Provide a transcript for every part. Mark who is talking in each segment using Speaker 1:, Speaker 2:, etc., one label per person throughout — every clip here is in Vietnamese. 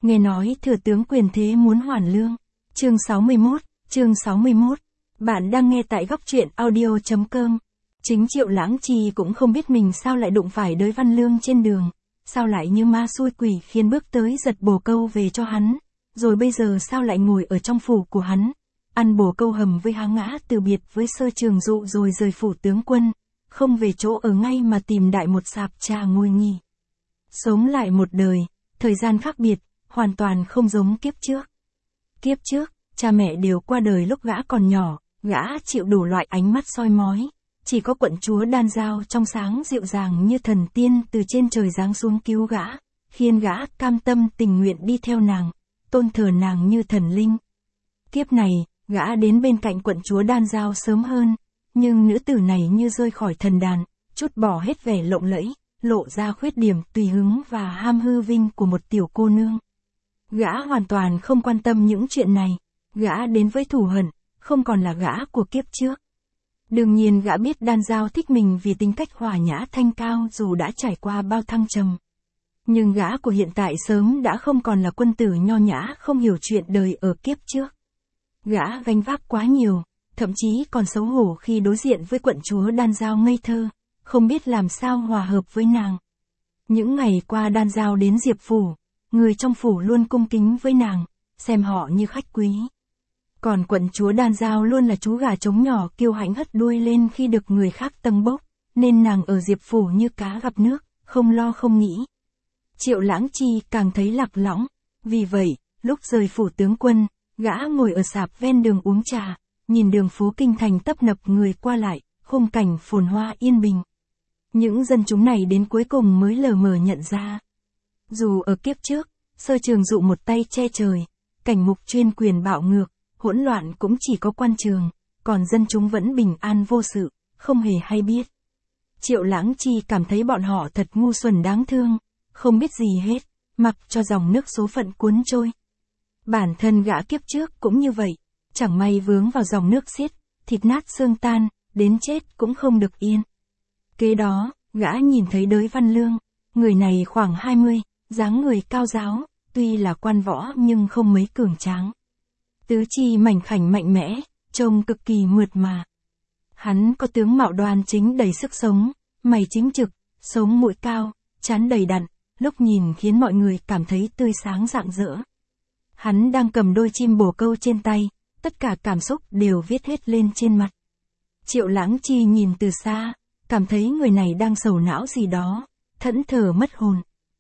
Speaker 1: Nghe nói thừa tướng quyền thế muốn hoàn lương. Chương 61. Bạn đang nghe tại góc truyện audio.com. Chính Triệu Lãng Trì cũng không biết mình sao lại đụng phải Đới Văn Lương trên đường. Sao lại như ma xui quỷ khiến bước tới giật bồ câu về cho hắn. Rồi bây giờ sao lại ngồi ở trong phủ của hắn. Ăn bồ câu hầm với há ngã từ biệt với Sơ Trường Dụ rồi rời phủ tướng quân. Không về chỗ ở ngay mà tìm đại một sạp trà ngồi nghỉ. Sống lại một đời, thời gian khác biệt, hoàn toàn không giống kiếp trước. Kiếp trước, cha mẹ đều qua đời lúc gã còn nhỏ, gã chịu đủ loại ánh mắt soi mói. Chỉ có quận chúa Đan Dao trong sáng dịu dàng như thần tiên từ trên trời giáng xuống cứu gã, khiến gã cam tâm tình nguyện đi theo nàng, tôn thờ nàng như thần linh. Kiếp này, gã đến bên cạnh quận chúa Đan Dao sớm hơn, nhưng nữ tử này như rơi khỏi thần đàn, trút bỏ hết vẻ lộng lẫy, lộ ra khuyết điểm tùy hứng và ham hư vinh của một tiểu cô nương. Gã hoàn toàn không quan tâm những chuyện này, gã đến với thù hận, không còn là gã của kiếp trước. Đương nhiên gã biết Đan Dao thích mình vì tính cách hòa nhã thanh cao dù đã trải qua bao thăng trầm. Nhưng gã của hiện tại sớm đã không còn là quân tử nho nhã không hiểu chuyện đời ở kiếp trước. Gã gánh vác quá nhiều, thậm chí còn xấu hổ khi đối diện với quận chúa Đan Dao ngây thơ, không biết làm sao hòa hợp với nàng. Những ngày qua Đan Dao đến Diệp Phủ, người trong phủ luôn cung kính với nàng, xem họ như khách quý. Còn quận chúa Đan Dao luôn là chú gà trống nhỏ kiêu hãnh hất đuôi lên khi được người khác tâng bốc, nên nàng ở Diệp Phủ như cá gặp nước, không lo không nghĩ. Triệu Lãng Chi càng thấy lạc lõng, vì vậy, lúc rời phủ tướng quân, gã ngồi ở sạp ven đường uống trà, nhìn đường phố kinh thành tấp nập người qua lại, khung cảnh phồn hoa yên bình. Những dân chúng này đến cuối cùng mới lờ mờ nhận ra. Dù ở kiếp trước, Sơ Trường Dụ một tay che trời, cảnh mục chuyên quyền bạo ngược, hỗn loạn cũng chỉ có quan trường, còn dân chúng vẫn bình an vô sự, không hề hay biết. Triệu Lãng Chi cảm thấy bọn họ thật ngu xuẩn đáng thương, không biết gì hết, mặc cho dòng nước số phận cuốn trôi. Bản thân gã kiếp trước cũng như vậy, chẳng may vướng vào dòng nước xiết, thịt nát xương tan, đến chết cũng không được yên. Kế đó, gã nhìn thấy Đới Văn Lương, người này khoảng 20, dáng người cao ráo, tuy là quan võ nhưng không mấy cường tráng. Tứ chi mảnh khảnh mạnh mẽ, trông cực kỳ mượt mà. Hắn có tướng mạo đoan chính đầy sức sống, mày chính trực, sống mũi cao, trán đầy đặn, lúc nhìn khiến mọi người cảm thấy tươi sáng rạng rỡ. Hắn đang cầm đôi chim bồ câu trên tay, tất cả cảm xúc đều viết hết lên trên mặt. Triệu Lãng Chi nhìn từ xa, cảm thấy người này đang sầu não gì đó, thẫn thờ mất hồn.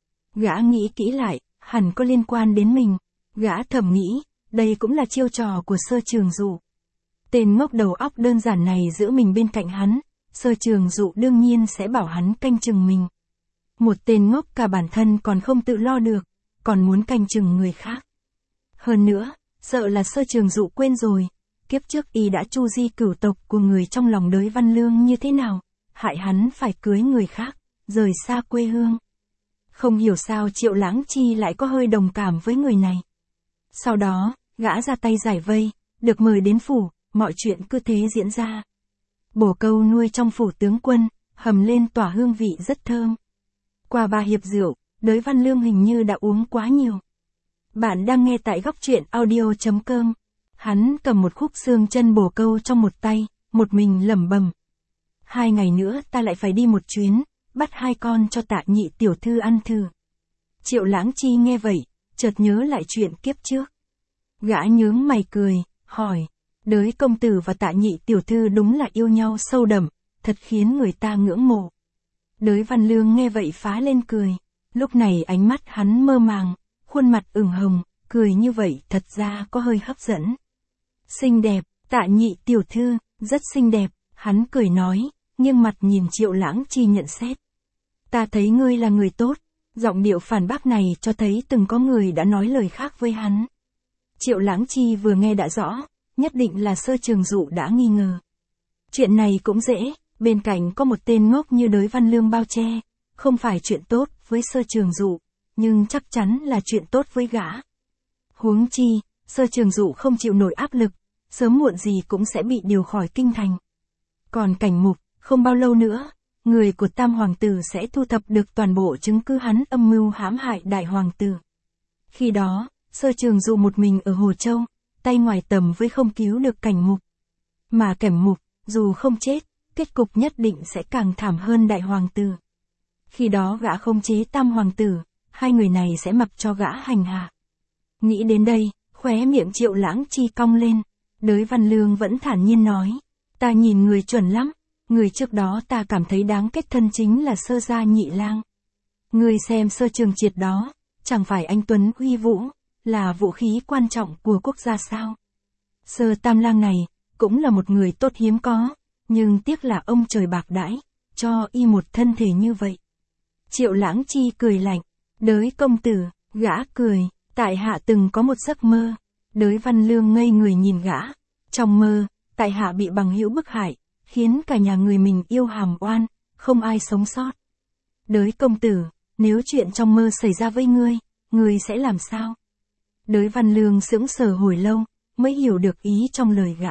Speaker 1: Gã nghĩ kỹ lại, hẳn có liên quan đến mình, gã thầm nghĩ, đây cũng là chiêu trò của Sơ Trường Dụ. Tên ngốc đầu óc đơn giản này giữ mình bên cạnh hắn, Sơ Trường Dụ đương nhiên sẽ bảo hắn canh chừng mình. Một tên ngốc cả bản thân còn không tự lo được, còn muốn canh chừng người khác. Hơn nữa, sợ là Sơ Trường Dụ quên rồi, kiếp trước y đã chu di cửu tộc của người trong lòng Đới Văn Lương như thế nào, hại hắn phải cưới người khác, rời xa quê hương. Không hiểu sao Triệu Lãng Chi lại có hơi đồng cảm với người này. Sau đó, gã ra tay giải vây, được mời đến phủ, mọi chuyện cứ thế diễn ra. Bồ câu nuôi trong phủ tướng quân, hầm lên tỏa hương vị rất thơm. Qua 3 hiệp rượu, Đới Văn Lương hình như đã uống quá nhiều. Bạn đang nghe tại góc truyện audio.com. Hắn cầm một khúc xương chân bồ câu trong một tay, một mình lẩm bẩm. 2 ngày nữa ta lại phải đi một chuyến, bắt 2 con cho Tạ Nhị tiểu thư ăn thử. Triệu Lãng Chi nghe vậy, chợt nhớ lại chuyện kiếp trước. Gã nhướng mày cười, hỏi, Đới công tử và Tạ Nhị tiểu thư đúng là yêu nhau sâu đậm, thật khiến người ta ngưỡng mộ. Đới Văn Lương nghe vậy phá lên cười, lúc này ánh mắt hắn mơ màng, khuôn mặt ửng hồng, cười như vậy thật ra có hơi hấp dẫn. Xinh đẹp, Tạ Nhị tiểu thư, rất xinh đẹp, hắn cười nói, nghiêng mặt nhìn Triệu Lãng Chi nhận xét. Ta thấy ngươi là người tốt, giọng điệu phản bác này cho thấy từng có người đã nói lời khác với hắn. Triệu Lãng Chi vừa nghe đã rõ, nhất định là Sơ Trường Dụ đã nghi ngờ. Chuyện này cũng dễ, bên cạnh có một tên ngốc như Đới Văn Lương bao che, không phải chuyện tốt với Sơ Trường Dụ, nhưng chắc chắn là chuyện tốt với gã. Huống chi, Sơ Trường Dụ không chịu nổi áp lực, sớm muộn gì cũng sẽ bị điều khỏi kinh thành. Còn cảnh mục, không bao lâu nữa, người của Tam Hoàng tử sẽ thu thập được toàn bộ chứng cứ hắn âm mưu hãm hại Đại Hoàng tử. Khi đó, Sơ Trường Dụ một mình ở Hồ Châu, tay ngoài tầm với không cứu được Cảnh Mục. Mà Cảnh Mục, dù không chết, kết cục nhất định sẽ càng thảm hơn đại hoàng tử. Khi đó gã không chế tam hoàng tử, hai người này sẽ mặc cho gã hành hạ. Nghĩ đến đây, khóe miệng Triệu Lãng Chi cong lên, Đới Văn Lương vẫn thản nhiên nói, ta nhìn người chuẩn lắm, người trước đó ta cảm thấy đáng kết thân chính là Sơ gia nhị lang. Người xem Sơ Trường Triệt đó, chẳng phải anh tuấn uy vũ, là vũ khí quan trọng của quốc gia sao? Sơ tam lang này, cũng là một người tốt hiếm có, nhưng tiếc là ông trời bạc đãi, cho y một thân thể như vậy. Triệu Lãng Chi cười lạnh, Đới công tử, gã cười, tại hạ từng có một giấc mơ. Đới Văn Lương ngây người nhìn gã, trong mơ, tại hạ bị bằng hữu bức hại, khiến cả nhà người mình yêu hàm oan, không ai sống sót. Đới công tử, nếu chuyện trong mơ xảy ra với ngươi sẽ làm sao? Đới Văn Lương sững sờ hồi lâu, mới hiểu được ý trong lời gã.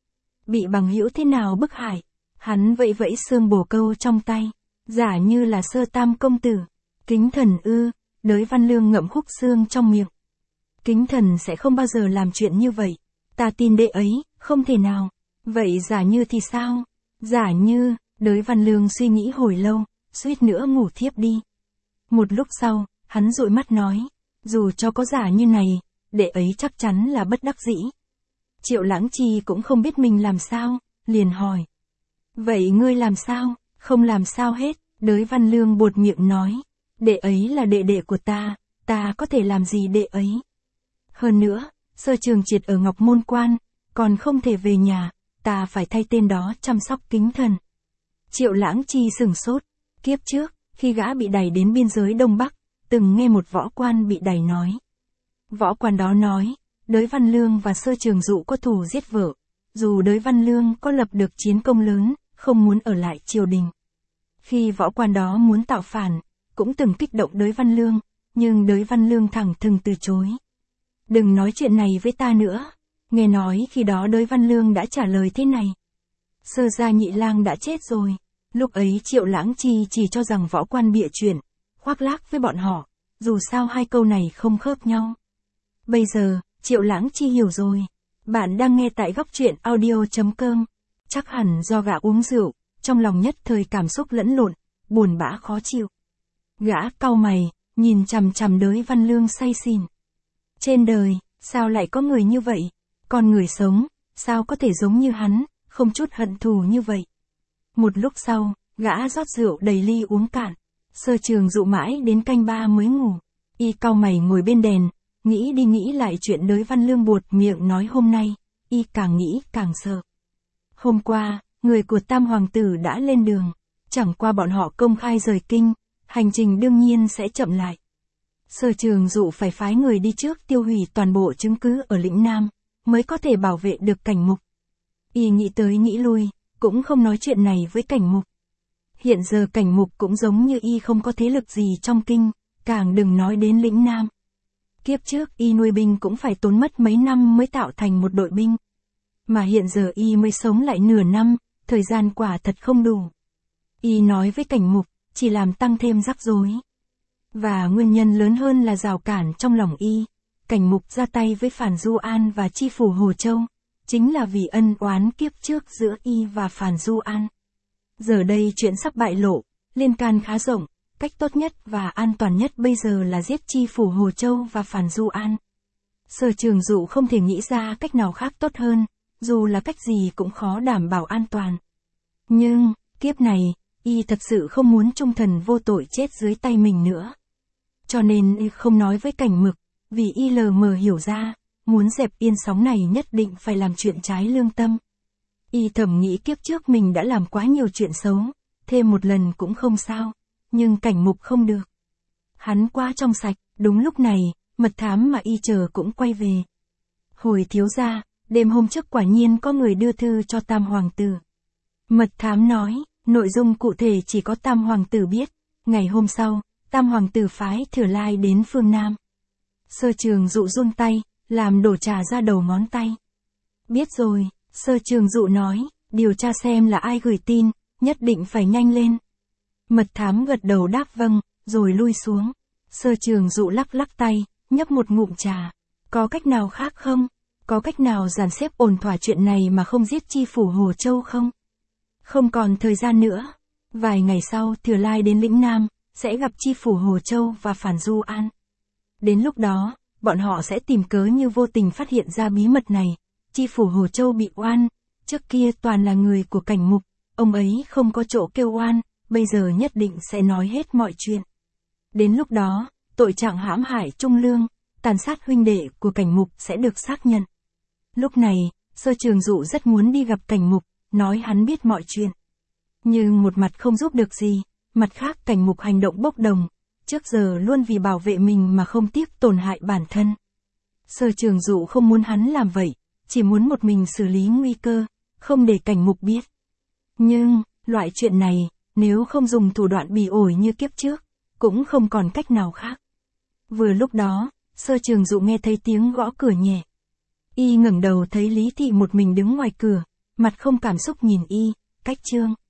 Speaker 1: Bị bằng hữu thế nào bức hại? Hắn vẫy vẫy xương bồ câu trong tay, giả như là Sơ tam công tử. Kính thần ư? Đới Văn Lương ngậm khúc xương trong miệng. Kính thần sẽ không bao giờ làm chuyện như vậy. Ta tin đệ ấy, không thể nào. Vậy giả như thì sao? Giả như, Đới Văn Lương suy nghĩ hồi lâu, suýt nữa ngủ thiếp đi. Một lúc sau, hắn dụi mắt nói, dù cho có giả như này, đệ ấy chắc chắn là bất đắc dĩ. Triệu Lãng Chi cũng không biết mình làm sao, liền hỏi. Vậy ngươi làm sao? Không làm sao hết, Đới Văn Lương buột miệng nói. Đệ ấy là đệ đệ của ta có thể làm gì đệ ấy? Hơn nữa, Sơ Trường Triệt ở Ngọc Môn Quan, còn không thể về nhà, ta phải thay tên đó chăm sóc kính thần. Triệu Lãng Chi sửng sốt, kiếp trước, khi gã bị đày đến biên giới Đông Bắc, từng nghe một võ quan bị đày nói. Võ quan đó nói, Đới Văn Lương và Sơ Trường Dụ có thù giết vợ, dù Đới Văn Lương có lập được chiến công lớn, không muốn ở lại triều đình. Khi võ quan đó muốn tạo phản, cũng từng kích động Đới Văn Lương, nhưng Đới Văn Lương thẳng thừng từ chối. Đừng nói chuyện này với ta nữa. Nghe nói khi đó Đới Văn Lương đã trả lời thế này. Sơ gia nhị lang đã chết rồi. Lúc ấy Triệu Lãng Chi chỉ cho rằng võ quan bịa chuyện, khoác lác với bọn họ, dù sao hai câu này không khớp nhau. Bây giờ, Triệu Lãng Chi hiểu rồi. Bạn đang nghe tại góc truyện audio.com. Chắc hẳn do gã uống rượu, trong lòng nhất thời cảm xúc lẫn lộn, buồn bã khó chịu. Gã cau mày, nhìn chằm chằm Đới Văn Lương say xỉn. Trên đời, sao lại có người như vậy? Con người sống, sao có thể giống như hắn, không chút hận thù như vậy? Một lúc sau, gã rót rượu đầy ly uống cạn. Sơ Trường Dụ mãi đến canh ba mới ngủ. Y cau mày ngồi bên đèn, nghĩ đi nghĩ lại chuyện Đới Văn Lương buột miệng nói hôm nay, y càng nghĩ càng sợ. Hôm qua, người của Tam Hoàng tử đã lên đường, chẳng qua bọn họ công khai rời kinh, hành trình đương nhiên sẽ chậm lại. Sơ Trường Dụ phải phái người đi trước tiêu hủy toàn bộ chứng cứ ở lĩnh Nam, mới có thể bảo vệ được Cảnh Mục. Y nghĩ tới nghĩ lui, cũng không nói chuyện này với Cảnh Mục. Hiện giờ Cảnh Mục cũng giống như y không có thế lực gì trong kinh, càng đừng nói đến lĩnh Nam. Kiếp trước y nuôi binh cũng phải tốn mất mấy năm mới tạo thành một đội binh. Mà hiện giờ y mới sống lại nửa năm, thời gian quả thật không đủ. Y nói với Cảnh Mục, chỉ làm tăng thêm rắc rối. Và nguyên nhân lớn hơn là rào cản trong lòng y. Cảnh Mục ra tay với Phàn Du An và chi phủ Hồ Châu, chính là vì ân oán kiếp trước giữa y và Phàn Du An. Giờ đây chuyện sắp bại lộ, liên can khá rộng, cách tốt nhất và an toàn nhất bây giờ là giết chi phủ Hồ Châu và Phàn Du An. Sơ Trường Dụ không thể nghĩ ra cách nào khác tốt hơn, dù là cách gì cũng khó đảm bảo an toàn. Nhưng, kiếp này, y thật sự không muốn trung thần vô tội chết dưới tay mình nữa. Cho nên y không nói với Cảnh Mục, vì y lờ mờ hiểu ra, muốn dẹp yên sóng này nhất định phải làm chuyện trái lương tâm. Y thầm nghĩ kiếp trước mình đã làm quá nhiều chuyện xấu, thêm một lần cũng không sao, nhưng Cảnh Mục không được. Hắn quá trong sạch, đúng lúc này, mật thám mà y chờ cũng quay về. Hồi thiếu gia, đêm hôm trước quả nhiên có người đưa thư cho Tam Hoàng tử. Mật thám nói, nội dung cụ thể chỉ có Tam Hoàng tử biết. Ngày hôm sau, Tam Hoàng tử phái Thừa Lai đến phương Nam. Sơ Trường Dụ run tay, làm đổ trà ra đầu ngón tay. Biết rồi, Sơ Trường Dụ nói, điều tra xem là ai gửi tin, nhất định phải nhanh lên. Mật thám gật đầu đáp vâng, rồi lui xuống. Sơ Trường Dụ lắc lắc tay, nhấp một ngụm trà. Có cách nào khác không? Có cách nào dàn xếp ổn thỏa chuyện này mà không giết chi phủ Hồ Châu không? Không còn thời gian nữa. Vài ngày sau Thừa Lai đến lĩnh Nam, sẽ gặp chi phủ Hồ Châu và Phản Du An. Đến lúc đó, bọn họ sẽ tìm cớ như vô tình phát hiện ra bí mật này. Chi phủ Hồ Châu bị oan, trước kia toàn là người của Cảnh Mục, ông ấy không có chỗ kêu oan, bây giờ nhất định sẽ nói hết mọi chuyện. Đến lúc đó, tội trạng hãm hại Trung Lương, tàn sát huynh đệ của Cảnh Mục sẽ được xác nhận. Lúc này, Sơ Trường Dụ rất muốn đi gặp Cảnh Mục, nói hắn biết mọi chuyện. Nhưng một mặt không giúp được gì, mặt khác Cảnh Mục hành động bốc đồng, trước giờ luôn vì bảo vệ mình mà không tiếc tổn hại bản thân. Sơ Trường Dụ không muốn hắn làm vậy, chỉ muốn một mình xử lý nguy cơ, không để Cảnh Mục biết. Nhưng, loại chuyện này, nếu không dùng thủ đoạn bỉ ổi như kiếp trước, cũng không còn cách nào khác. Vừa lúc đó, Sơ Trường Dụ nghe thấy tiếng gõ cửa nhẹ. Y ngẩng đầu thấy Lý Thị một mình đứng ngoài cửa, mặt không cảm xúc nhìn Y, Cách Trương.